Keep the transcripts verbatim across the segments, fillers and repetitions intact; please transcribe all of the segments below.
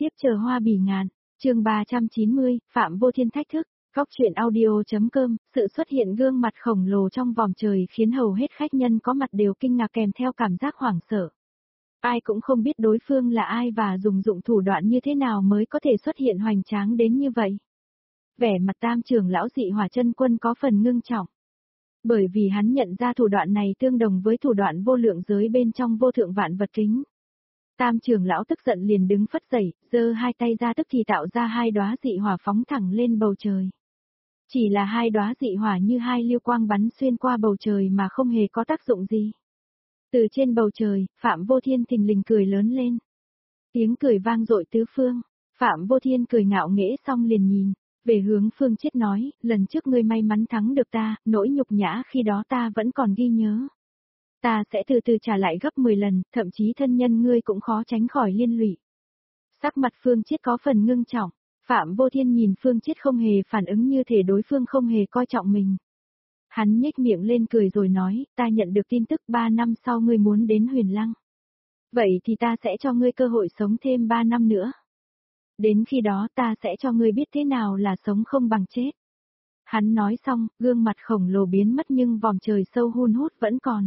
tiếp chờ hoa bỉ ngạn, chương ba trăm chín mươi, Phạm Vô Thiên thách thức, góc truyện audio.com, sự xuất hiện gương mặt khổng lồ trong vòm trời khiến hầu hết khách nhân có mặt đều kinh ngạc kèm theo cảm giác hoảng sợ. Ai cũng không biết đối phương là ai và dùng dụng thủ đoạn như thế nào mới có thể xuất hiện hoành tráng đến như vậy. Vẻ mặt Tam trưởng lão Dị Hỏa Chân Quân có phần ngưng trọng. Bởi vì hắn nhận ra thủ đoạn này tương đồng với thủ đoạn vô lượng giới bên trong vô thượng vạn vật kính. Tam trưởng lão tức giận liền đứng phất dậy, giơ hai tay ra tức thì tạo ra hai đóa dị hỏa phóng thẳng lên bầu trời. Chỉ là hai đóa dị hỏa như hai lưu quang bắn xuyên qua bầu trời mà không hề có tác dụng gì. Từ trên bầu trời, Phạm Vô Thiên thình lình cười lớn lên. Tiếng cười vang dội tứ phương, Phạm Vô Thiên cười ngạo nghễ xong liền nhìn, về hướng Phương Chiết nói, lần trước ngươi may mắn thắng được ta, nỗi nhục nhã khi đó ta vẫn còn ghi nhớ. Ta sẽ từ từ trả lại gấp mười lần, thậm chí thân nhân ngươi cũng khó tránh khỏi liên lụy. Sắc mặt Phương Chiết có phần ngưng trọng, Phạm Vô Thiên nhìn Phương Chiết không hề phản ứng như thể đối phương không hề coi trọng mình. Hắn nhếch miệng lên cười rồi nói, ta nhận được tin tức ba năm sau ngươi muốn đến Huyền Lăng. Vậy thì ta sẽ cho ngươi cơ hội sống thêm ba năm nữa. Đến khi đó ta sẽ cho ngươi biết thế nào là sống không bằng chết. Hắn nói xong, gương mặt khổng lồ biến mất nhưng vòm trời sâu hun hút vẫn còn.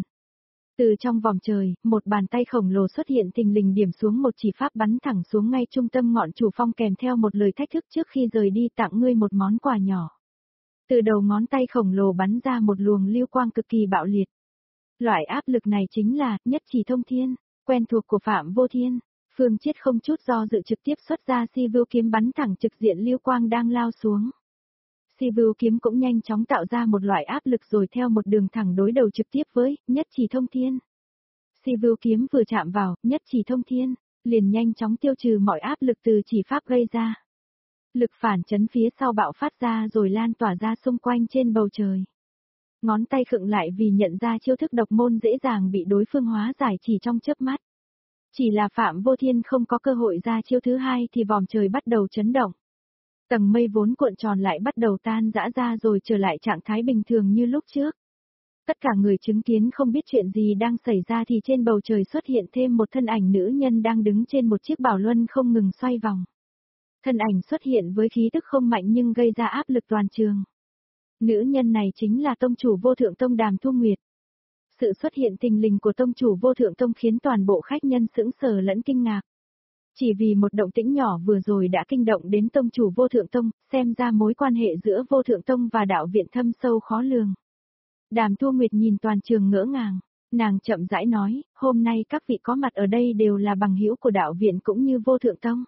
Từ trong vòm trời, một bàn tay khổng lồ xuất hiện thình lình điểm xuống một chỉ pháp bắn thẳng xuống ngay trung tâm ngọn chủ phong kèm theo một lời thách thức trước khi rời đi tặng ngươi một món quà nhỏ. Từ đầu ngón tay khổng lồ bắn ra một luồng lưu quang cực kỳ bạo liệt. Loại áp lực này chính là nhất chỉ thông thiên, quen thuộc của Phạm Vô Thiên. Phương Chiết không chút do dự trực tiếp xuất ra si vưu kiếm bắn thẳng trực diện lưu quang đang lao xuống. Si vưu kiếm cũng nhanh chóng tạo ra một loại áp lực rồi theo một đường thẳng đối đầu trực tiếp với nhất chỉ thông thiên. Si vưu kiếm vừa chạm vào nhất chỉ thông thiên, liền nhanh chóng tiêu trừ mọi áp lực từ chỉ pháp gây ra. Lực phản chấn phía sau bạo phát ra rồi lan tỏa ra xung quanh trên bầu trời. Ngón tay khựng lại vì nhận ra chiêu thức độc môn dễ dàng bị đối phương hóa giải chỉ trong chớp mắt. Chỉ là Phạm Vô Thiên không có cơ hội ra chiêu thứ hai thì vòm trời bắt đầu chấn động. Tầng mây vốn cuộn tròn lại bắt đầu tan rã ra rồi trở lại trạng thái bình thường như lúc trước. Tất cả người chứng kiến không biết chuyện gì đang xảy ra thì trên bầu trời xuất hiện thêm một thân ảnh nữ nhân đang đứng trên một chiếc bảo luân không ngừng xoay vòng. Thân ảnh xuất hiện với khí tức không mạnh nhưng gây ra áp lực toàn trường. Nữ nhân này chính là tông chủ Vô Thượng Tông Đàm Thu Nguyệt. Sự xuất hiện thình lình của tông chủ Vô Thượng Tông khiến toàn bộ khách nhân sững sờ lẫn kinh ngạc. Chỉ vì một động tĩnh nhỏ vừa rồi đã kinh động đến tông chủ Vô Thượng Tông, xem ra mối quan hệ giữa Vô Thượng Tông và đạo viện thâm sâu khó lường. Đàm Thu Nguyệt nhìn toàn trường ngỡ ngàng, nàng chậm rãi nói, hôm nay các vị có mặt ở đây đều là bằng hữu của đạo viện cũng như Vô Thượng Tông.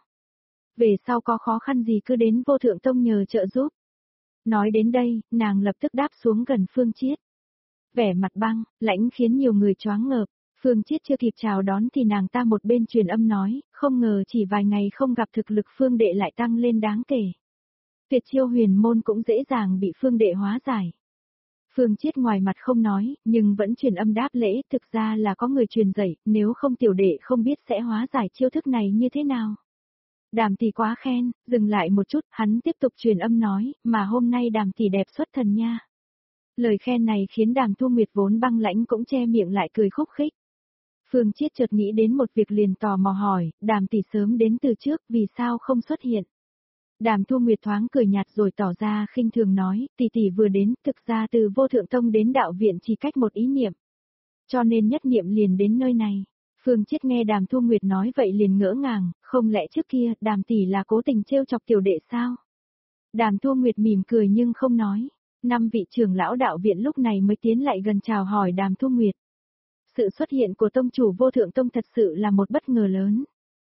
Về sau có khó khăn gì cứ đến Vô Thượng Tông nhờ trợ giúp. Nói đến đây, nàng lập tức đáp xuống gần Phương Chiết. Vẻ mặt băng, lãnh khiến nhiều người choáng ngợp. Phương Chiết chưa kịp chào đón thì nàng ta một bên truyền âm nói, không ngờ chỉ vài ngày không gặp thực lực Phương đệ lại tăng lên đáng kể. Tuyệt chiêu huyền môn cũng dễ dàng bị Phương đệ hóa giải. Phương Chiết ngoài mặt không nói, nhưng vẫn truyền âm đáp lễ, thực ra là có người truyền dạy, nếu không tiểu đệ không biết sẽ hóa giải chiêu thức này như thế nào. Đàm tỷ quá khen, dừng lại một chút, hắn tiếp tục truyền âm nói, mà hôm nay Đàm tỷ đẹp xuất thần nha. Lời khen này khiến Đàm Thu Nguyệt vốn băng lãnh cũng che miệng lại cười khúc khích. Phương Chiết chợt nghĩ đến một việc liền tò mò hỏi, Đàm tỷ sớm đến từ trước, vì sao không xuất hiện? Đàm Thu Nguyệt thoáng cười nhạt rồi tỏ ra khinh thường nói, tỷ tỷ vừa đến, thực ra từ Vô Thượng Tông đến đạo viện chỉ cách một ý niệm. Cho nên nhất niệm liền đến nơi này. Phương Chiết nghe Đàm Thu Nguyệt nói vậy liền ngỡ ngàng, không lẽ trước kia Đàm tỷ là cố tình trêu chọc tiểu đệ sao? Đàm Thu Nguyệt mỉm cười nhưng không nói. Năm vị trưởng lão đạo viện lúc này mới tiến lại gần chào hỏi Đàm Thu Nguyệt. Sự xuất hiện của tông chủ Vô Thượng Tông thật sự là một bất ngờ lớn.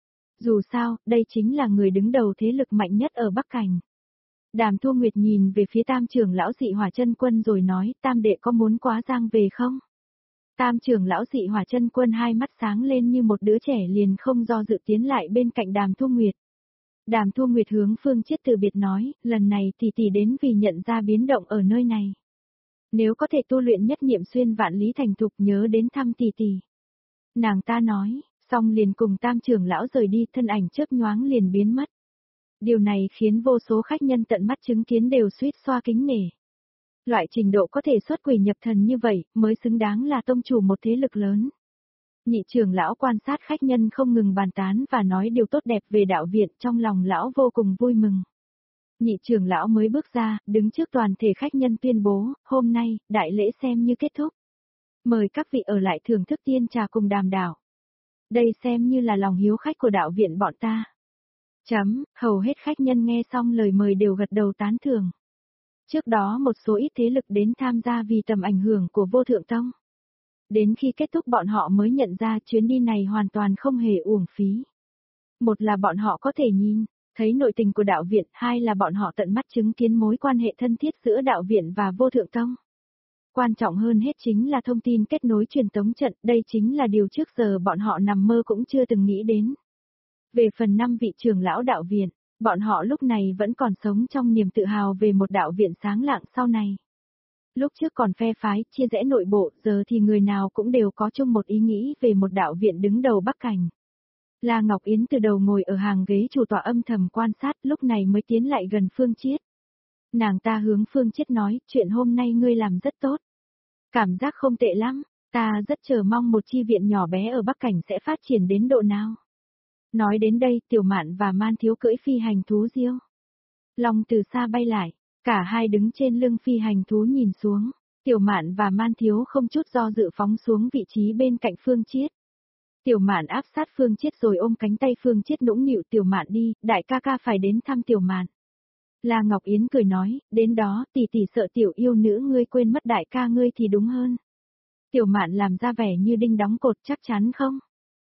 Dù sao, đây chính là người đứng đầu thế lực mạnh nhất ở Bắc Cảnh. Đàm Thu Nguyệt nhìn về phía Tam trưởng lão Dị Hỏa Chân Quân rồi nói, Tam đệ có muốn quá giang về không? Tam trưởng lão Dị Hỏa Chân Quân hai mắt sáng lên như một đứa trẻ liền không do dự tiến lại bên cạnh Đàm Thu Nguyệt. Đàm Thu Nguyệt hướng Phương Chiết từ biệt nói, lần này tỷ tỷ đến vì nhận ra biến động ở nơi này. Nếu có thể tu luyện nhất niệm xuyên vạn lý thành thục nhớ đến thăm tỷ tỷ. Nàng ta nói, xong liền cùng Tam trưởng lão rời đi, thân ảnh chớp nhoáng liền biến mất. Điều này khiến vô số khách nhân tận mắt chứng kiến đều suýt xoa kính nể. Loại trình độ có thể xuất quỷ nhập thần như vậy mới xứng đáng là tông chủ một thế lực lớn. Nhị trưởng lão quan sát khách nhân không ngừng bàn tán và nói điều tốt đẹp về đạo viện, trong lòng lão vô cùng vui mừng. Nhị trưởng lão mới bước ra, đứng trước toàn thể khách nhân tuyên bố, hôm nay, đại lễ xem như kết thúc. Mời các vị ở lại thưởng thức tiên trà cùng đàm đạo. Đây xem như là lòng hiếu khách của đạo viện bọn ta. Chấm, hầu hết khách nhân nghe xong lời mời đều gật đầu tán thưởng. Trước đó một số ít thế lực đến tham gia vì tầm ảnh hưởng của Vô Thượng Tông. Đến khi kết thúc bọn họ mới nhận ra chuyến đi này hoàn toàn không hề uổng phí. Một là bọn họ có thể nhìn, thấy nội tình của đạo viện, hai là bọn họ tận mắt chứng kiến mối quan hệ thân thiết giữa đạo viện và Vô Thượng Tông. Quan trọng hơn hết chính là thông tin kết nối truyền tống trận, đây chính là điều trước giờ bọn họ nằm mơ cũng chưa từng nghĩ đến. Về phần năm vị trưởng lão đạo viện, bọn họ lúc này vẫn còn sống trong niềm tự hào về một đạo viện sáng lạng sau này. Lúc trước còn phe phái, chia rẽ nội bộ, giờ thì người nào cũng đều có chung một ý nghĩ về một đạo viện đứng đầu Bắc Cảnh. La Ngọc Yến từ đầu ngồi ở hàng ghế chủ tọa âm thầm quan sát, lúc này mới tiến lại gần Phương Chiết. Nàng ta hướng Phương Chiết nói, chuyện hôm nay ngươi làm rất tốt. Cảm giác không tệ lắm, ta rất chờ mong một chi viện nhỏ bé ở Bắc Cảnh sẽ phát triển đến độ nào. Nói đến đây, Tiểu Mạn và Man Thiếu cưỡi phi hành thú diêu Long từ xa bay lại, cả hai đứng trên lưng phi hành thú nhìn xuống, Tiểu Mạn và Man Thiếu không chút do dự phóng xuống vị trí bên cạnh Phương Chiết. Tiểu Mạn áp sát Phương Chiết rồi ôm cánh tay Phương Chiết nũng nịu, Tiểu Mạn đi, đại ca ca phải đến thăm Tiểu Mạn. La Ngọc Yến cười nói, đến đó tỷ tỷ sợ tiểu yêu nữ ngươi quên mất đại ca ngươi thì đúng hơn. Tiểu Mạn làm ra vẻ như đinh đóng cột, chắc chắn không?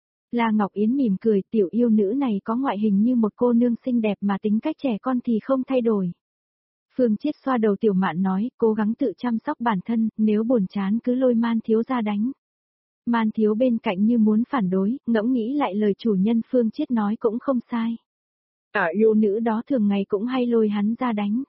La Ngọc Yến mỉm cười, tiểu yêu nữ này có ngoại hình như một cô nương xinh đẹp mà tính cách trẻ con thì không thay đổi. Phương Chiết xoa đầu Tiểu Mạn nói, cố gắng tự chăm sóc bản thân, nếu buồn chán cứ lôi Man Thiếu ra đánh. Man Thiếu bên cạnh như muốn phản đối, ngẫm nghĩ lại lời chủ nhân Phương Chiết nói cũng không sai. Ở yêu nữ đó thường ngày cũng hay lôi hắn ra đánh.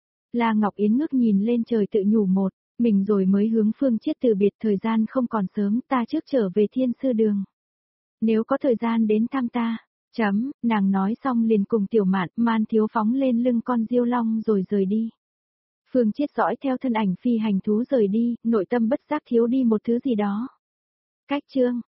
La Ngọc Yến ngước nhìn lên trời tự nhủ một, mình rồi mới hướng Phương Chiết từ biệt, thời gian không còn sớm, ta trước trở về Thiên Sư Đường. Nếu có thời gian đến thăm ta, chấm, nàng nói xong liền cùng Tiểu Mạn, Man Thiếu phóng lên lưng con diêu long rồi rời đi. Phương Chiết dõi theo thân ảnh phi hành thú rời đi, nội tâm bất giác thiếu đi một thứ gì đó. Cách chương